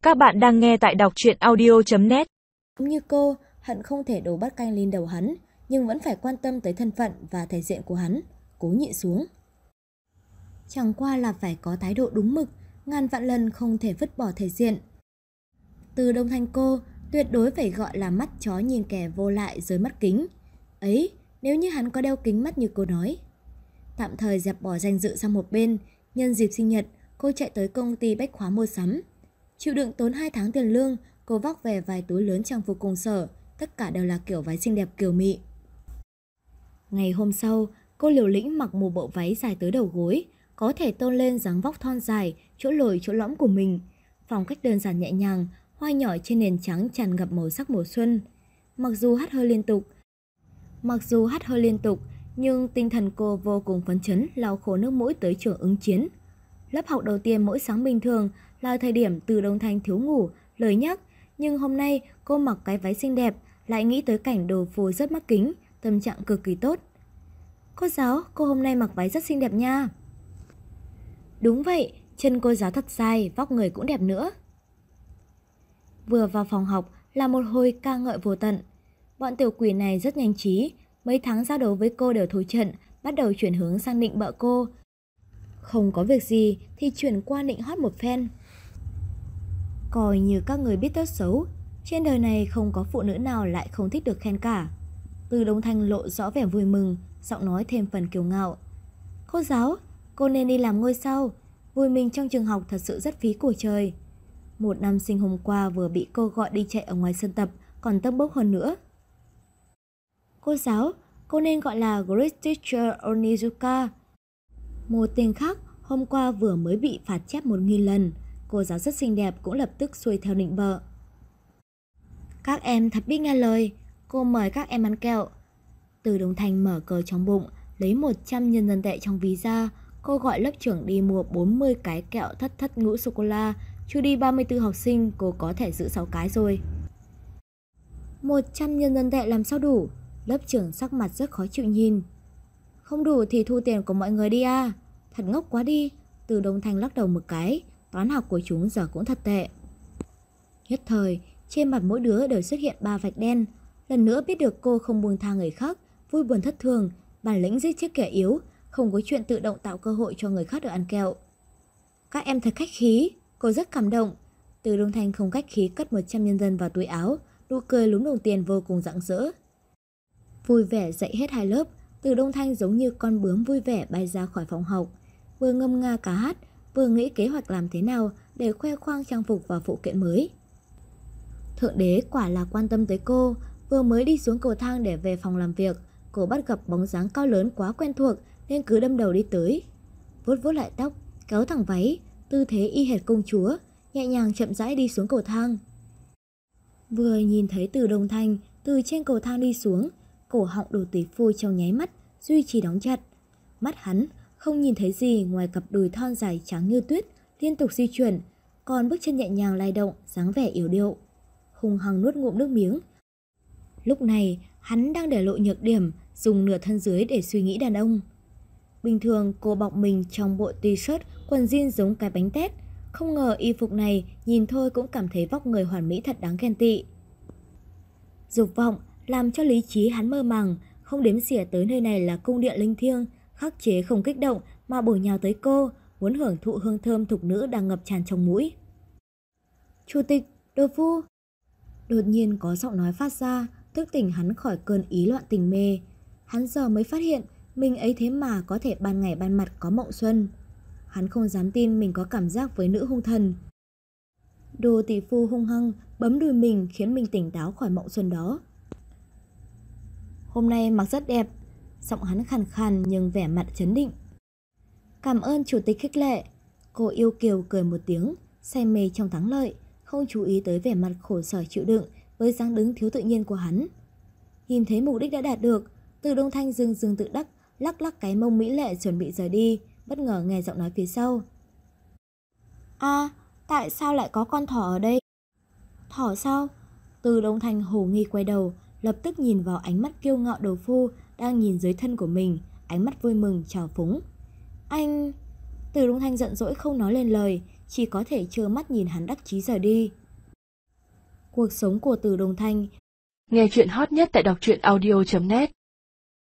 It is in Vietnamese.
Các bạn đang nghe tại đọc truyện audio.net. Giống như cô, hận không thể đổ bát canh lên đầu hắn, nhưng vẫn phải quan tâm tới thân phận và thể diện của hắn, cố nhịn xuống. Chẳng qua là phải có thái độ đúng mực, ngàn vạn lần không thể vứt bỏ thể diện. Từ Đông Thanh cô, tuyệt đối phải gọi là mắt chó nhìn kẻ vô lại dưới mắt kính. Ấy, nếu như hắn có đeo kính mắt như cô nói. Tạm thời dẹp bỏ danh dự sang một bên, nhân dịp sinh nhật, cô chạy tới công ty bách hóa mua sắm. Chịu đựng tốn 2 tháng tiền lương, cô vác về vài túi lớn trang phục công sở, tất cả đều là kiểu váy xinh đẹp kiều mị. Ngày hôm sau, cô liều lĩnh mặc một bộ váy dài tới đầu gối, có thể tôn lên dáng vóc thon dài, chỗ lồi chỗ lõm của mình. Phong cách đơn giản nhẹ nhàng, hoa nhỏ trên nền trắng tràn ngập màu sắc mùa xuân. Mặc dù hắt hơi liên tục, nhưng tinh thần cô vô cùng phấn chấn, lau khô nước mũi tới trường ứng chiến. Lớp học đầu tiên mỗi sáng bình thường là thời điểm Từ Đông Thanh thiếu ngủ, lười nhắc, nhưng hôm nay cô mặc cái váy xinh đẹp, lại nghĩ tới cảnh đồ phù rất mắc kính, tâm trạng cực kỳ tốt. Cô giáo, cô hôm nay mặc váy rất xinh đẹp nha. Đúng vậy, chân cô giáo thật dài, vóc người cũng đẹp nữa. Vừa vào phòng học là một hồi ca ngợi vô tận. Bọn tiểu quỷ này rất nhanh trí, mấy tháng giao đấu với cô đều thối trận, bắt đầu chuyển hướng sang nịnh bợ cô. Không có việc gì thì chuyển qua nịnh hót một phen. Coi như các người biết tốt xấu, trên đời này không có phụ nữ nào lại không thích được khen cả. Từ Đông Thanh lộ rõ vẻ vui mừng, giọng nói thêm phần kiêu ngạo. Cô giáo, cô nên đi làm ngôi sao, vui mình trong trường học thật sự rất phí của trời. Một nam sinh hôm qua vừa bị cô gọi đi chạy ở ngoài sân tập, còn tấp bốc hơn nữa. Cô giáo, cô nên gọi là Great Teacher Onizuka. Một tên khác hôm qua vừa mới bị phạt chép 1000 lần. Cô giáo rất xinh đẹp cũng lập tức xuôi theo nịnh bợ. Các em thật biết nghe lời, cô mời các em ăn kẹo. Từ Đông Thanh mở cờ trong bụng, lấy 100 nhân dân tệ trong ví ra. Cô gọi lớp trưởng đi mua 40 cái kẹo thất thất ngũ sô-cô-la. Chu đi 34 học sinh, cô có thể giữ 6 cái rồi. 100 nhân dân tệ làm sao đủ? Lớp trưởng sắc mặt rất khó chịu nhìn. Không đủ thì thu tiền của mọi người đi à? Thật ngốc quá đi. Từ Đông Thanh lắc đầu một cái. Toán học của chúng giờ cũng thật tệ. Nhất thời, trên mặt mỗi đứa đều xuất hiện 3 vạch đen. Lần nữa biết được cô không buông tha người khác, vui buồn thất thường, bản lĩnh giết chết kẻ yếu, không có chuyện tự động tạo cơ hội cho người khác được ăn kẹo. Các em thật khách khí, cô rất cảm động. Từ Đông Thanh không khách khí cất 100 nhân dân vào túi áo, nụ cười lúm đồng tiền vô cùng rạng rỡ. Vui vẻ dạy hết 2 lớp, Từ Đông Thanh giống như con bướm vui vẻ bay ra khỏi phòng học, vừa ngâm nga ca hát, vừa nghĩ kế hoạch làm thế nào để khoe khoang trang phục và phụ kiện mới. Thượng đế quả là quan tâm tới cô. Vừa mới đi xuống cầu thang để về phòng làm việc, cô bắt gặp bóng dáng cao lớn quá quen thuộc nên cứ đâm đầu đi tới. Vuốt vuốt lại tóc, kéo thẳng váy, tư thế y hệt công chúa, nhẹ nhàng chậm rãi đi xuống cầu thang. Vừa nhìn thấy Từ Đông Thanh từ trên cầu thang đi xuống, cổ họng Đồ tỷ phu trong nháy mắt duy trì đóng chặt. Mắt hắn không nhìn thấy gì ngoài cặp đùi thon dài trắng như tuyết liên tục di chuyển, còn bước chân nhẹ nhàng lay động, dáng vẻ yếu điệu. Hùng hăng nuốt ngụm nước miếng. Lúc này hắn đang để lộ nhược điểm, dùng nửa thân dưới để suy nghĩ đàn ông. Bình thường cô bọc mình trong bộ t-shirt, quần jean giống cái bánh tét, không ngờ y phục này nhìn thôi cũng cảm thấy vóc người hoàn mỹ thật đáng ghen tị. Dục vọng làm cho lý trí hắn mơ màng, không đếm xỉa tới nơi này là cung điện linh thiêng, khắc chế không kích động mà bổ nhào tới cô, muốn hưởng thụ hương thơm thục nữ đang ngập tràn trong mũi. Chủ tịch, đồ phu. Đột nhiên có giọng nói phát ra, thức tỉnh hắn khỏi cơn ý loạn tình mê. Hắn giờ mới phát hiện mình ấy thế mà có thể ban ngày ban mặt có mộng xuân. Hắn không dám tin mình có cảm giác với nữ hung thần. Đồ tỷ phu hung hăng bấm đùi mình khiến mình tỉnh táo khỏi mộng xuân đó. Hôm nay mặc rất đẹp. Giọng hắn khàn khàn nhưng vẻ mặt trấn định. Cảm ơn chủ tịch khích lệ. Cô yêu kiều cười một tiếng, say mê trong thắng lợi, không chú ý tới vẻ mặt khổ sở chịu đựng với dáng đứng thiếu tự nhiên của hắn. Nhìn thấy mục đích đã đạt được, Từ Đông Thanh dưng tự đắc, lắc lắc cái mông mỹ lệ chuẩn bị rời đi, bất ngờ nghe giọng nói phía sau. Tại sao lại có con thỏ ở đây? Thỏ sao? Từ Đông Thanh hồ nghi quay đầu, lập tức nhìn vào ánh mắt kiêu ngạo đồ phu đang nhìn dưới thân của mình, ánh mắt vui mừng trào phúng. Anh... Từ Đông Thanh giận dỗi không nói lên lời, chỉ có thể trơ mắt nhìn hắn đắc chí rời đi. Cuộc sống của Từ Đồng Thanh. Nghe chuyện hot nhất tại đọc truyện audio.net